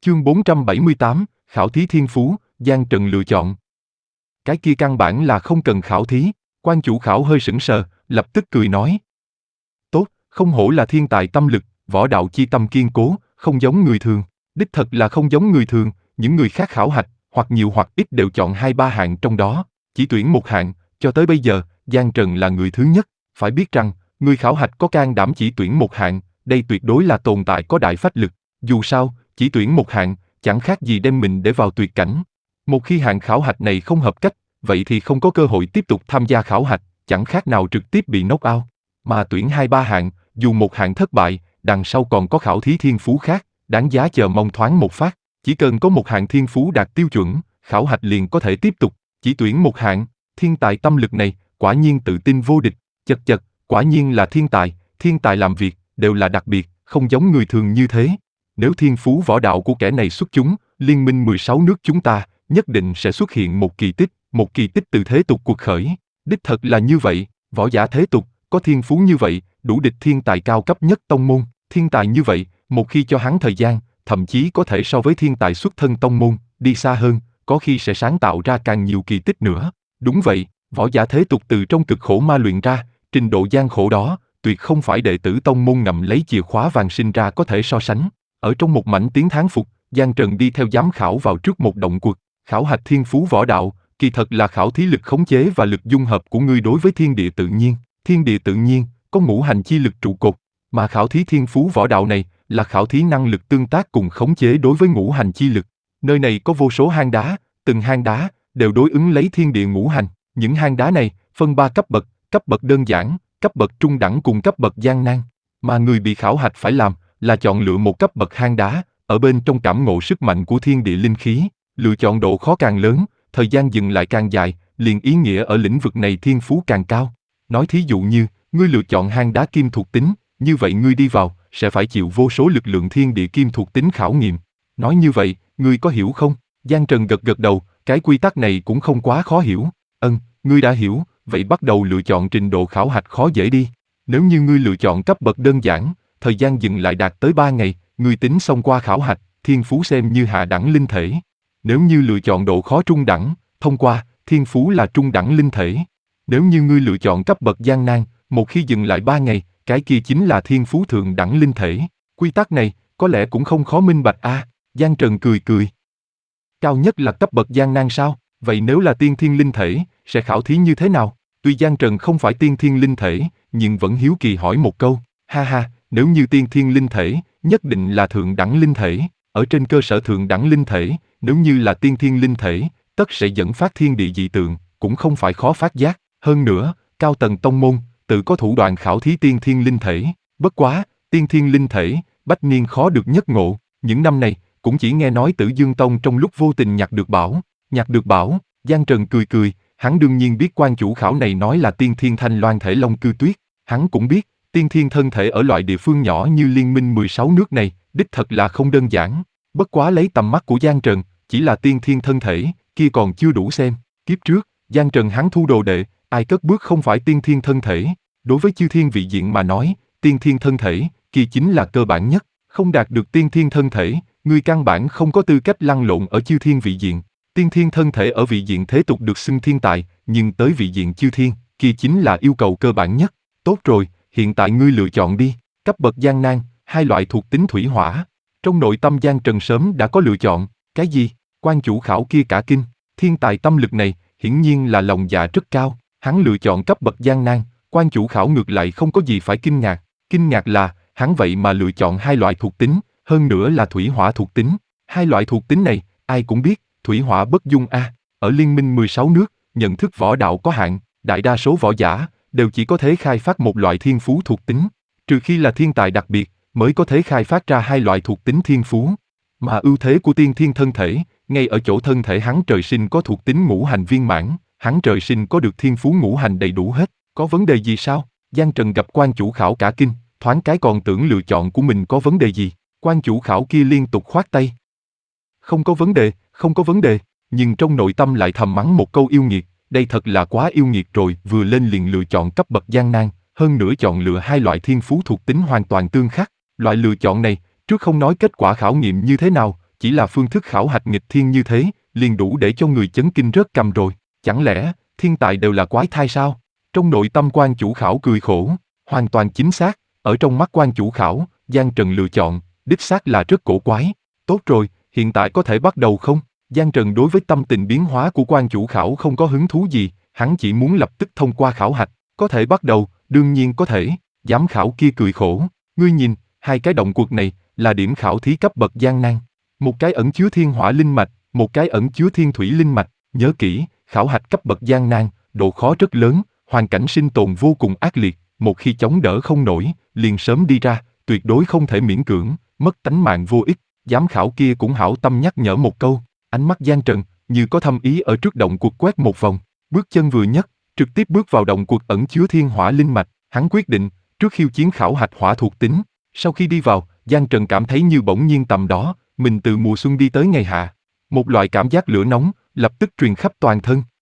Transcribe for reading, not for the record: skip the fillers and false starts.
Chương 478, Khảo thí thiên phú, Giang Trần lựa chọn. Cái kia căn bản là không cần khảo thí, quan chủ khảo hơi sững sờ, lập tức cười nói. Tốt, không hổ là thiên tài tâm lực, võ đạo chi tâm kiên cố, không giống người thường, đích thật là không giống người thường, những người khác khảo hạch, hoặc nhiều hoặc ít đều chọn 2-3 hạng trong đó, chỉ tuyển một hạng, cho tới bây giờ, Giang Trần là người thứ nhất, phải biết rằng, người khảo hạch có can đảm chỉ tuyển một hạng, đây tuyệt đối là tồn tại có đại phách lực, dù sao, chỉ tuyển một hạng, chẳng khác gì đem mình để vào tuyệt cảnh. Một khi hạng khảo hạch này không hợp cách, vậy thì không có cơ hội tiếp tục tham gia khảo hạch, chẳng khác nào trực tiếp bị knock out. Mà tuyển 2-3 hạng, dù một hạng thất bại, đằng sau còn có khảo thí thiên phú khác, đáng giá chờ mong thoáng một phát. Chỉ cần có một hạng thiên phú đạt tiêu chuẩn, khảo hạch liền có thể tiếp tục. Chỉ tuyển một hạng, thiên tài tâm lực này, quả nhiên tự tin vô địch, chật chật, quả nhiên là thiên tài làm việc, đều là đặc biệt, không giống người thường như thế. Nếu thiên phú võ đạo của kẻ này xuất chúng, liên minh 16 nước chúng ta, nhất định sẽ xuất hiện một kỳ tích từ thế tục cuộc khởi. Đích thật là như vậy, võ giả thế tục, có thiên phú như vậy, đủ địch thiên tài cao cấp nhất tông môn. Thiên tài như vậy, một khi cho hắn thời gian, thậm chí có thể so với thiên tài xuất thân tông môn, đi xa hơn, có khi sẽ sáng tạo ra càng nhiều kỳ tích nữa. Đúng vậy, võ giả thế tục từ trong cực khổ ma luyện ra, trình độ gian khổ đó, tuyệt không phải đệ tử tông môn ngậm lấy chìa khóa vàng sinh ra có thể so sánh. Ở trong một mảnh tiếng thán phục, Giang Trần đi theo giám khảo vào trước một động quật, khảo hạch thiên phú võ đạo, kỳ thật là khảo thí lực khống chế và lực dung hợp của ngươi đối với thiên địa tự nhiên. Thiên địa tự nhiên, có ngũ hành chi lực trụ cột, mà khảo thí thiên phú võ đạo này, là khảo thí năng lực tương tác cùng khống chế đối với ngũ hành chi lực. Nơi này có vô số hang đá, từng hang đá, đều đối ứng lấy thiên địa ngũ hành. Những hang đá này, phân 3 cấp bậc đơn giản, cấp bậc trung đẳng cùng cấp bậc gian nan. Mà người bị khảo hạch phải làm, là chọn lựa một cấp bậc hang đá, ở bên trong cảm ngộ sức mạnh của thiên địa linh khí, lựa chọn độ khó càng lớn, thời gian dừng lại càng dài, liền ý nghĩa ở lĩnh vực này thiên phú càng cao. Nói thí dụ như, ngươi lựa chọn hang đá kim thuộc tính, như vậy ngươi đi vào, sẽ phải chịu vô số lực lượng thiên địa kim thuộc tính khảo nghiệm. Nói như vậy, ngươi có hiểu không? Giang Trần gật đầu, cái quy tắc này cũng không quá khó hiểu. Ngươi đã hiểu, vậy bắt đầu lựa chọn trình độ khảo hạch khó dễ đi. Nếu như ngươi lựa chọn cấp bậc đơn giản, thời gian dừng lại đạt tới 3 ngày, ngươi tính xong qua khảo hạch, thiên phú xem như hạ đẳng linh thể. Nếu như lựa chọn độ khó trung đẳng, thông qua, thiên phú là trung đẳng linh thể. Nếu như ngươi lựa chọn cấp bậc gian nan, một khi dừng lại 3 ngày, cái kia chính là thiên phú thượng đẳng linh thể. Quy tắc này, có lẽ cũng không khó minh bạch a. Giang Trần cười. Cao nhất là cấp bậc gian nan sao? Vậy nếu là tiên thiên linh thể, sẽ khảo thí như thế nào? Tuy Giang Trần không phải tiên thiên linh thể, nhưng vẫn hiếu kỳ hỏi một câu. Ha, nếu như tiên thiên linh thể, nhất định là thượng đẳng linh thể. Ở trên cơ sở thượng đẳng linh thể, nếu như là tiên thiên linh thể, tất sẽ dẫn phát thiên địa dị tượng, cũng không phải khó phát giác. Hơn nữa, cao tầng tông môn, tự có thủ đoạn khảo thí tiên thiên linh thể. Bất quá, tiên thiên linh thể, bách niên khó được nhất ngộ. Những năm này, cũng chỉ nghe nói Tử Dương Tông trong lúc vô tình nhặt được bảo. Giang Trần cười, hắn đương nhiên biết quan chủ khảo này nói là tiên thiên thanh loan thể long cư tuyết. Hắn cũng biết, tiên thiên thân thể ở loại địa phương nhỏ như liên minh 16 nước này, đích thật là không đơn giản. Bất quá lấy tầm mắt của Giang Trần, chỉ là tiên thiên thân thể, kia còn chưa đủ xem. Kiếp trước, Giang Trần hắn thu đồ đệ, ai cất bước không phải tiên thiên thân thể. Đối với chư thiên vị diện mà nói, tiên thiên thân thể, kia chính là cơ bản nhất. Không đạt được tiên thiên thân thể, người căn bản không có tư cách lăn lộn ở chư thiên vị diện. Tiên thiên thân thể ở vị diện thế tục được xưng thiên tài, nhưng tới vị diện chư thiên, kia chính là yêu cầu cơ bản nhất. Tốt rồi, hiện tại ngươi lựa chọn đi. Cấp bậc gian nan, 2 loại thuộc tính thủy hỏa. Trong nội tâm Giang Trần sớm đã có lựa chọn. Cái gì? Quan chủ khảo kia cả kinh. Thiên tài tâm lực này, hiển nhiên là lòng dạ rất cao. Hắn lựa chọn cấp bậc gian nan, quan chủ khảo ngược lại không có gì phải kinh ngạc. Kinh ngạc là, hắn vậy mà lựa chọn 2 loại thuộc tính, hơn nữa là thủy hỏa thuộc tính. 2 loại thuộc tính này, ai cũng biết, thủy hỏa bất dung a. Ở liên minh 16 nước, nhận thức võ đạo có hạn, đại đa số võ giả đều chỉ có thể khai phát một loại thiên phú thuộc tính, trừ khi là thiên tài đặc biệt, mới có thể khai phát ra 2 loại thuộc tính thiên phú. Mà ưu thế của tiên thiên thân thể, ngay ở chỗ thân thể hắn trời sinh có thuộc tính ngũ hành viên mãn, hắn trời sinh có được thiên phú ngũ hành đầy đủ hết. Có vấn đề gì sao? Giang Trần gặp quan chủ khảo cả kinh, thoáng cái còn tưởng lựa chọn của mình có vấn đề gì. Quan chủ khảo kia liên tục khoát tay. Không có vấn đề, nhưng trong nội tâm lại thầm mắng một câu yêu nghiệt, đây thật là quá yêu nghiệt rồi, vừa lên liền lựa chọn cấp bậc gian nan, hơn nữa chọn lựa 2 loại thiên phú thuộc tính hoàn toàn tương khắc. Loại lựa chọn này, trước không nói kết quả khảo nghiệm như thế nào, chỉ là phương thức khảo hạch nghịch thiên như thế, liền đủ để cho người chấn kinh rớt cằm rồi. Chẳng lẽ, thiên tài đều là quái thai sao? Trong nội tâm quan chủ khảo cười khổ, hoàn toàn chính xác, ở trong mắt quan chủ khảo, Giang Trần lựa chọn, đích xác là rất cổ quái. Tốt rồi, hiện tại có thể bắt đầu không? Giang Trần đối với tâm tình biến hóa của quan chủ khảo không có hứng thú gì, hắn chỉ muốn lập tức thông qua khảo hạch. Có thể bắt đầu, đương nhiên có thể. Giám khảo kia cười khổ, ngươi nhìn, hai cái động quật này là điểm khảo thí cấp bậc gian nan. Một cái ẩn chứa thiên hỏa linh mạch, một cái ẩn chứa thiên thủy linh mạch. Nhớ kỹ, khảo hạch cấp bậc gian nan, độ khó rất lớn, hoàn cảnh sinh tồn vô cùng ác liệt. Một khi chống đỡ không nổi, liền sớm đi ra, tuyệt đối không thể miễn cưỡng, mất tánh mạng vô ích. Giám khảo kia cũng hảo tâm nhắc nhở một câu, ánh mắt Giang Trần như có thâm ý ở trước động quật quét một vòng, bước chân vừa nhấc, trực tiếp bước vào động quật ẩn chứa thiên hỏa linh mạch. Hắn quyết định, trước khiêu chiến khảo hạch hỏa thuộc tính. Sau khi đi vào, Giang Trần cảm thấy như bỗng nhiên tầm đó, mình từ mùa xuân đi tới ngày hạ. Một loại cảm giác lửa nóng, lập tức truyền khắp toàn thân.